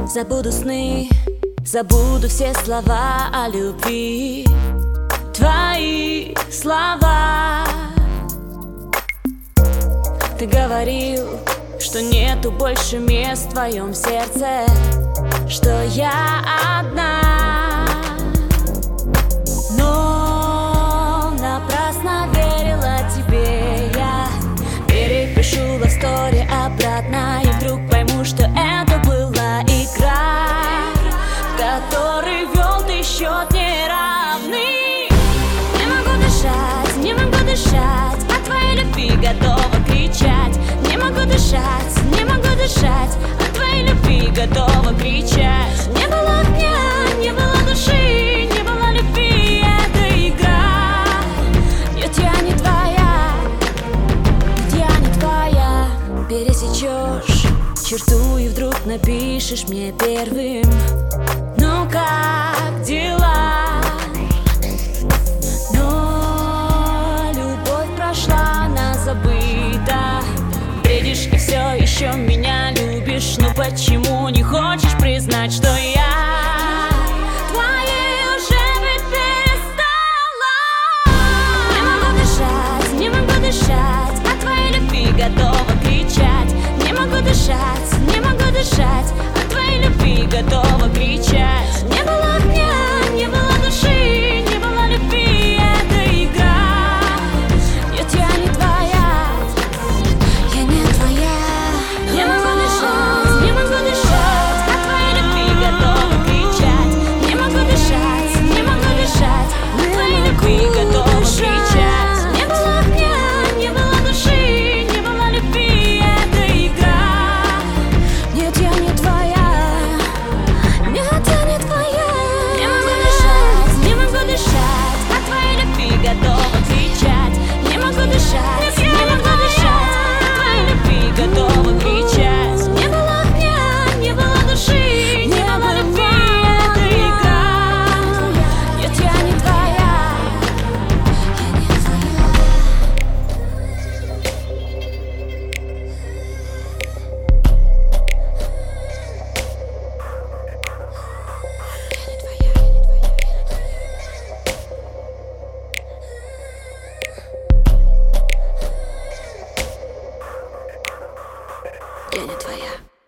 Забуду сны, забуду все слова о любви. Твои слова. Ты говорил, что нету больше мест в твоем сердце, что я одна. Но напрасно верила тебе я. Перепишу love story обратно, и вдруг пойму, что это была игра, в которой вел ты счет неравный. Не могу дышать, не могу дышать, от твоей любви готова кричать. Не могу дышать, не могу дышать, от твоей любви готова кричать. Не было огня, не было души, не было любви, это игра. Нет, я не твоя, нет, я не твоя. Пересечешь черту и вдруг напишешь мне первым: ну как дела? Но любовь прошла, она забыта. Бредишь и все еще меня любишь. Ну почему не хочешь признать, что я твоей уже быть перестала? Не могу дышать, не могу дышать, от твоей любви готова кричать. Не могу дышать, не могу дышать, от твоей любви готова кричать. Не было огня, не было души, не было любви, это игра. Нет, я не твоя, я не твоя. Не могу дышать, не могу дышать, от твоей любви готова кричать. Не могу дышать, не могу дышать, от твоей любви готова кричать. Не было огня, не было души, не было любви, это игра. Нет, я не твоя, нет, я не твоя. Не могу дышать, не могу дышать, от твоей любви готова кричать. Не могу дышать, не могу дышать, от твоей любви готова кричать. Не было огня, не было души, не было любви, это игра. Нет, я не твоя, я не твоя. Я не твоя.